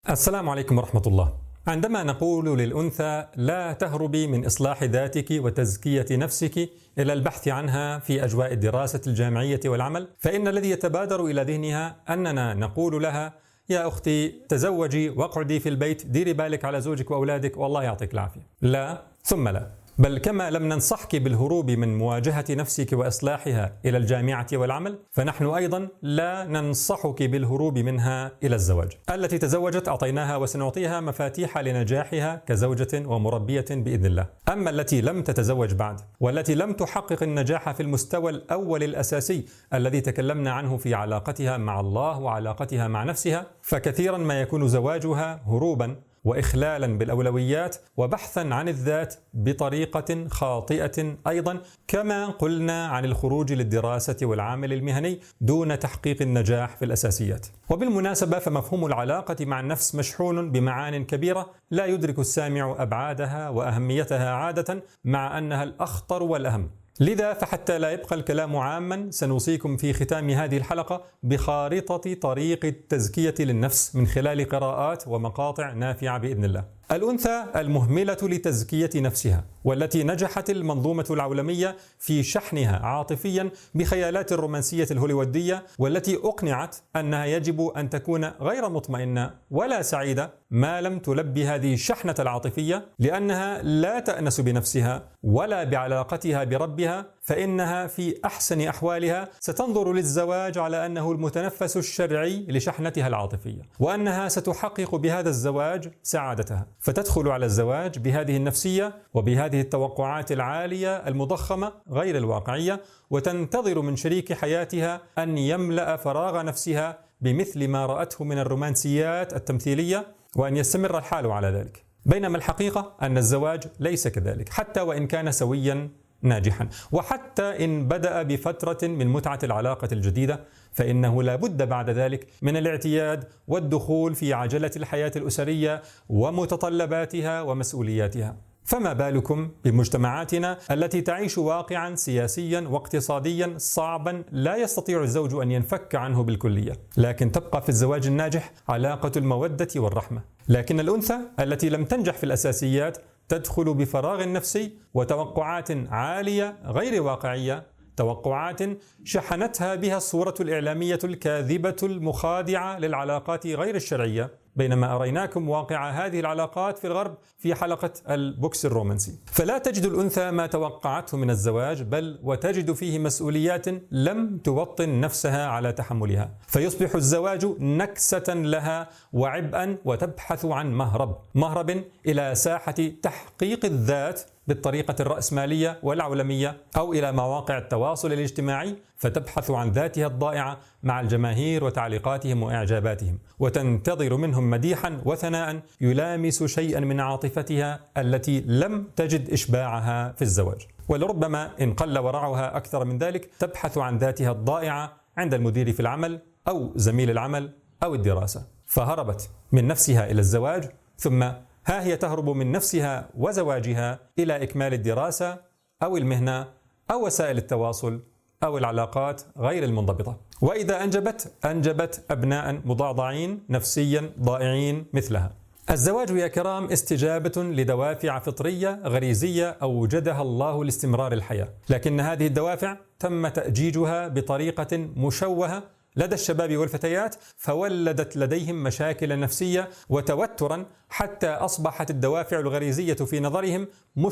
السلام عليكم ورحمة الله. عندما نقول للأنثى لا تهربي من إصلاح ذاتك وتزكية نفسك إلى البحث عنها في أجواء الدراسة الجامعية والعمل، فإن الذي يتبادر إلى ذهنها أننا نقول لها يا أختي تزوجي واقعدي في البيت، ديري بالك على زوجك وأولادك والله يعطيك العافية. لا ثم لا، بل كما لم ننصحك بالهروب من مواجهة نفسك وإصلاحها إلى الجامعة والعمل، فنحن أيضا لا ننصحك بالهروب منها إلى الزواج. التي تزوجت أعطيناها وسنعطيها مفاتيح لنجاحها كزوجة ومربية بإذن الله. أما التي لم تتزوج بعد والتي لم تحقق النجاح في المستوى الأول الأساسي الذي تكلمنا عنه في علاقتها مع الله وعلاقتها مع نفسها، فكثيرا ما يكون زواجها هروبا وإخلالا بالأولويات وبحثا عن الذات بطريقة خاطئة أيضا، كما قلنا عن الخروج للدراسة والعمل المهني دون تحقيق النجاح في الأساسيات. وبالمناسبة فمفهوم العلاقة مع النفس مشحون بمعان كبيرة لا يدرك السامع أبعادها وأهميتها عادة، مع أنها الأخطر والأهم. لذا فحتى لا يبقى الكلام عاما، سنوصيكم في ختام هذه الحلقة بخارطة طريق التزكية للنفس من خلال قراءات ومقاطع نافعة بإذن الله. الأنثى المهملة لتزكية نفسها، والتي نجحت المنظومة العولمية في شحنها عاطفيا بخيالات الرومانسية الهوليوودية، والتي أقنعت أنها يجب أن تكون غير مطمئنة ولا سعيدة ما لم تلبي هذه الشحنة العاطفية، لأنها لا تأنس بنفسها ولا بعلاقتها بربها، فإنها في أحسن أحوالها ستنظر للزواج على أنه المتنفس الشرعي لشحنتها العاطفية، وأنها ستحقق بهذا الزواج سعادتها، فتدخل على الزواج بهذه النفسية وبهذه التوقعات العالية المضخمة غير الواقعية، وتنتظر من شريك حياتها أن يملأ فراغ نفسها بمثل ما رأته من الرومانسيات التمثيلية، وأن يستمر الحال على ذلك. بينما الحقيقة أن الزواج ليس كذلك، حتى وإن كان سويا ناجحا، وحتى إن بدأ بفترة من متعة العلاقة الجديدة، فإنه لا بد بعد ذلك من الاعتياد والدخول في عجلة الحياة الأسرية ومتطلباتها ومسؤولياتها. فما بالكم بمجتمعاتنا التي تعيش واقعا سياسيا واقتصاديا صعبا لا يستطيع الزوج أن ينفك عنه بالكلية، لكن تبقى في الزواج الناجح علاقة المودة والرحمة. لكن الأنثى التي لم تنجح في الأساسيات تدخل بفراغ نفسي وتوقعات عالية غير واقعية، توقعات شحنتها بها الصورة الإعلامية الكاذبة المخادعة للعلاقات غير الشرعية، بينما أريناكم واقع هذه العلاقات في الغرب في حلقة البوكس الرومانسي. فلا تجد الأنثى ما توقعته من الزواج، بل وتجد فيه مسؤوليات لم توطن نفسها على تحملها، فيصبح الزواج نكسة لها وعبئا، وتبحث عن مهرب إلى ساحة تحقيق الذات بالطريقة الرأسمالية والعولمية، أو إلى مواقع التواصل الاجتماعي، فتبحث عن ذاتها الضائعة مع الجماهير وتعليقاتهم وإعجاباتهم، وتنتظر منهم مديحا وثناء يلامس شيئا من عاطفتها التي لم تجد إشباعها في الزواج. ولربما إن قل ورعها أكثر من ذلك تبحث عن ذاتها الضائعة عند المدير في العمل أو زميل العمل أو الدراسة، فهربت من نفسها إلى الزواج، ثم ها هي تهرب من نفسها وزواجها إلى إكمال الدراسة أو المهنة أو وسائل التواصل أو العلاقات غير المنضبطة. وإذا أنجبت أبناء مضعضعين نفسيا ضائعين مثلها. الزواج يا كرام استجابة لدوافع فطرية غريزية أوجدها الله لاستمرار الحياة، لكن هذه الدوافع تم تأجيجها بطريقة مشوهة لدى الشباب والفتيات، فولدت لديهم مشاكل نفسية وتوترا، حتى أصبحت الدوافع الغريزية في نظرهم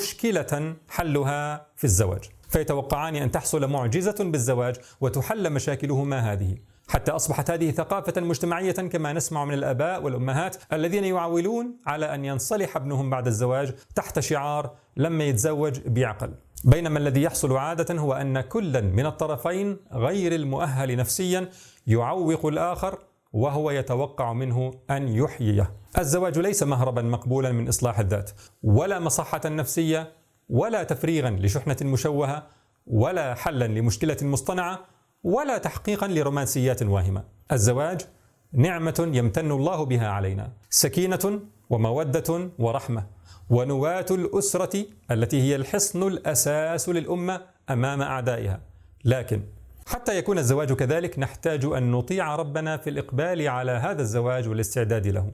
مشكلة حلها في الزواج، فيتوقعان أن تحصل معجزة بالزواج وتحل مشاكلهما هذه، حتى أصبحت هذه ثقافة مجتمعية كما نسمع من الآباء والأمهات الذين يعولون على أن ينصلح ابنهم بعد الزواج تحت شعار لما يتزوج بعقل. بينما الذي يحصل عادة هو أن كلا من الطرفين غير المؤهل نفسيا يعوق الآخر، وهو يتوقع منه أن يحييه. الزواج ليس مهربا مقبولا من إصلاح الذات، ولا مصحة نفسية، ولا تفريغا لشحنة مشوهة، ولا حلا لمشكلة مصطنعة، ولا تحقيقا لرومانسيات واهمة. الزواج نعمة يمتن الله بها علينا، سكينة ومودة ورحمة، ونواة الأسرة التي هي الحصن الأساس للأمة أمام أعدائها. لكن حتى يكون الزواج كذلك نحتاج أن نطيع ربنا في الإقبال على هذا الزواج والاستعداد له،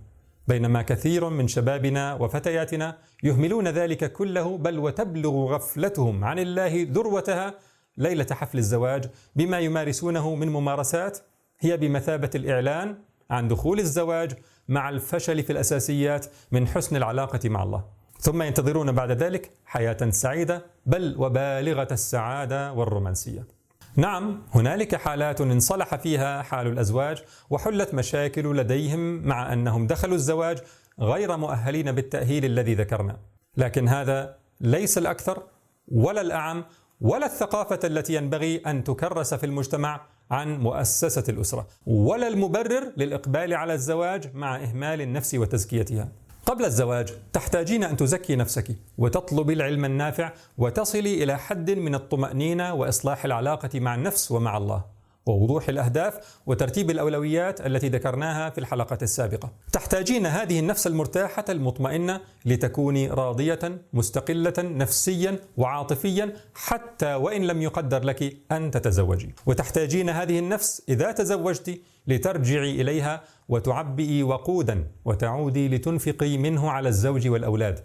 بينما كثير من شبابنا وفتياتنا يهملون ذلك كله، بل وتبلغ غفلتهم عن الله ذروتها ليلة حفل الزواج بما يمارسونه من ممارسات هي بمثابة الإعلان عن دخول الزواج مع الفشل في الأساسيات من حسن العلاقة مع الله، ثم ينتظرون بعد ذلك حياة سعيدة بل وبالغة السعادة والرومانسية. نعم، هنالك حالات انصلح فيها حال الأزواج وحلت مشاكل لديهم مع أنهم دخلوا الزواج غير مؤهلين بالتأهيل الذي ذكرنا، لكن هذا ليس الأكثر ولا الأعم ولا الثقافة التي ينبغي أن تكرس في المجتمع عن مؤسسة الأسرة، ولا المبرر للإقبال على الزواج مع إهمال النفس وتزكيتها. قبل الزواج تحتاجين أن تزكي نفسك وتطلبي العلم النافع وتصلي إلى حد من الطمأنينة وإصلاح العلاقة مع النفس ومع الله ووضوح الأهداف وترتيب الأولويات التي ذكرناها في الحلقة السابقة. تحتاجين هذه النفس المرتاحة المطمئنة لتكوني راضية مستقلة نفسيا وعاطفيا حتى وإن لم يقدر لك أن تتزوجي، وتحتاجين هذه النفس إذا تزوجت لترجعي إليها وتعبئي وقودا وتعودي لتنفقي منه على الزوج والأولاد،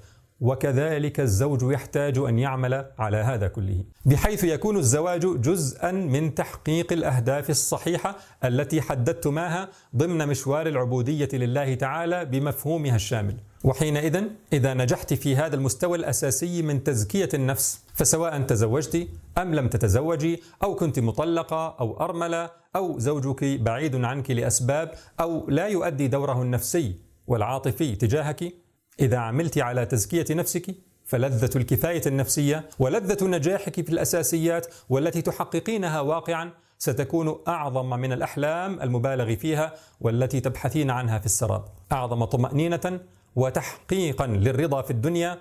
وكذلك الزوج يحتاج أن يعمل على هذا كله، بحيث يكون الزواج جزءا من تحقيق الأهداف الصحيحة التي حددتماها ضمن مشوار العبودية لله تعالى بمفهومها الشامل. وحينئذ إذا نجحت في هذا المستوى الأساسي من تزكية النفس، فسواء تزوجت أم لم تتزوجي، أو كنت مطلقة أو أرملة، أو زوجك بعيد عنك لأسباب، أو لا يؤدي دوره النفسي والعاطفي تجاهك، إذا عملت على تزكية نفسك فلذة الكفاية النفسية ولذة نجاحك في الأساسيات والتي تحققينها واقعا ستكون أعظم من الأحلام المبالغ فيها والتي تبحثين عنها في السراب، أعظم طمأنينة وتحقيقا للرضا في الدنيا،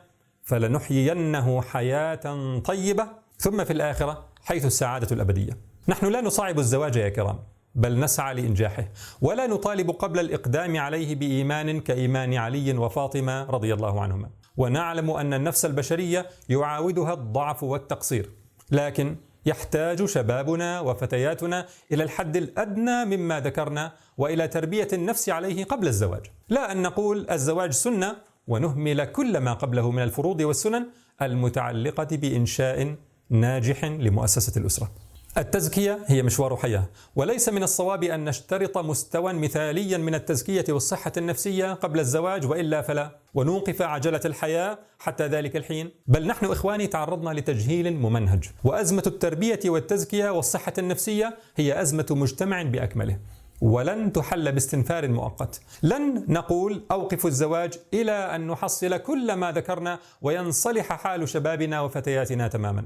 فلنحيينه حياة طيبة ثم في الآخرة حيث السعادة الأبدية. نحن لا نصعب الزواج يا كرام، بل نسعى لإنجاحه، ولا نطالب قبل الإقدام عليه بإيمان كإيمان علي وفاطمة رضي الله عنهما، ونعلم أن النفس البشرية يعاودها الضعف والتقصير، لكن يحتاج شبابنا وفتياتنا إلى الحد الأدنى مما ذكرنا وإلى تربية النفس عليه قبل الزواج، لا أن نقول الزواج سنة ونهمل كل ما قبله من الفروض والسنن المتعلقة بإنشاء ناجح لمؤسسة الأسرة. التزكية هي مشوار حياة، وليس من الصواب أن نشترط مستوى مثاليا من التزكية والصحة النفسية قبل الزواج وإلا فلا، ونوقف عجلة الحياة حتى ذلك الحين. بل نحن إخواني تعرضنا لتجهيل ممنهج، وأزمة التربية والتزكية والصحة النفسية هي أزمة مجتمع بأكمله، ولن تحل باستنفار مؤقت. لن نقول أوقف الزواج إلى أن نحصل كل ما ذكرنا وينصلح حال شبابنا وفتياتنا تماما،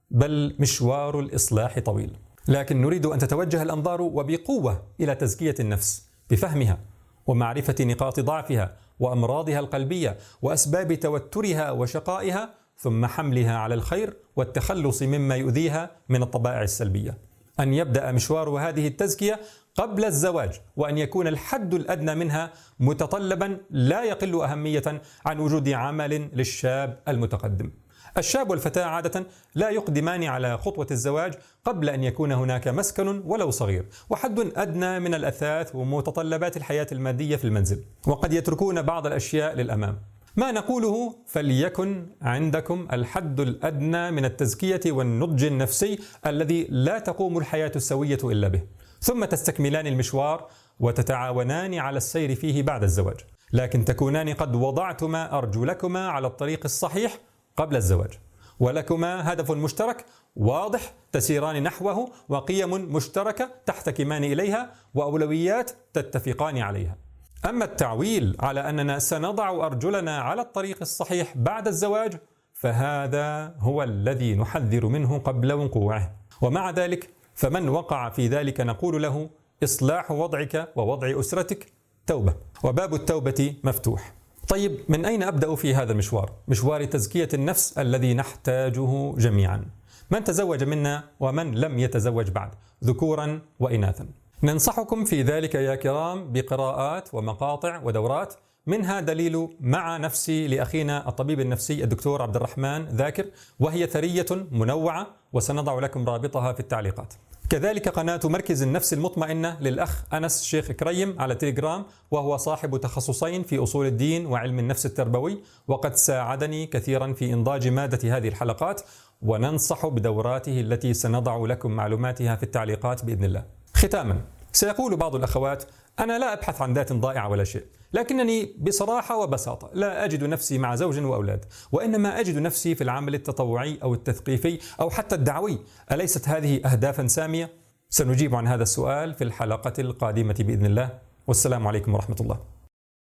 بل مشوار الإصلاح طويل. لكن نريد أن تتوجه الأنظار وبقوة إلى تزكية النفس بفهمها ومعرفة نقاط ضعفها وأمراضها القلبية وأسباب توترها وشقائها، ثم حملها على الخير والتخلص مما يؤذيها من الطبائع السلبية. أن يبدأ مشوار هذه التزكية قبل الزواج، وأن يكون الحد الأدنى منها متطلبا لا يقل أهمية عن وجود عمل للشاب المتقدم. الشاب والفتاة عادة لا يقدمان على خطوة الزواج قبل أن يكون هناك مسكن ولو صغير وحد أدنى من الأثاث ومتطلبات الحياة المادية في المنزل، وقد يتركون بعض الأشياء للأمام. ما نقوله فليكن عندكم الحد الأدنى من التزكية والنضج النفسي الذي لا تقوم الحياة السوية إلا به، ثم تستكملان المشوار وتتعاونان على السير فيه بعد الزواج، لكن تكونان قد وضعتما أرجلكما على الطريق الصحيح قبل الزواج، ولكما هدف مشترك واضح تسيران نحوه، وقيم مشتركة تحتكمان إليها، وأولويات تتفقان عليها. أما التعويل على أننا سنضع أرجلنا على الطريق الصحيح بعد الزواج فهذا هو الذي نحذر منه قبل وقوعه، ومع ذلك فمن وقع في ذلك نقول له إصلاح وضعك ووضع أسرتك توبة، وباب التوبة مفتوح. طيب، من أين أبدأ في هذا المشوار؟ مشوار تزكية النفس الذي نحتاجه جميعا، من تزوج منا ومن لم يتزوج بعد، ذكورا وإناثا. ننصحكم في ذلك يا كرام بقراءات ومقاطع ودورات، منها دليل مع نفسي لأخينا الطبيب النفسي الدكتور عبد الرحمن ذاكر، وهي ثرية منوعة وسنضع لكم رابطها في التعليقات. كذلك قناة مركز النفس المطمئنة للأخ أنس شيخ كريم على تليجرام، وهو صاحب تخصصين في أصول الدين وعلم النفس التربوي، وقد ساعدني كثيرا في إنضاج مادة هذه الحلقات، وننصح بدوراته التي سنضع لكم معلوماتها في التعليقات بإذن الله. ختاما، سيقول بعض الأخوات: أنا لا أبحث عن ذات ضائعة ولا شيء، لكنني بصراحة وبساطة لا أجد نفسي مع زوج وأولاد، وإنما أجد نفسي في العمل التطوعي أو التثقيفي أو حتى الدعوي. أليست هذه أهدافا سامية؟ سنجيب عن هذا السؤال في الحلقة القادمة بإذن الله، والسلام عليكم ورحمة الله.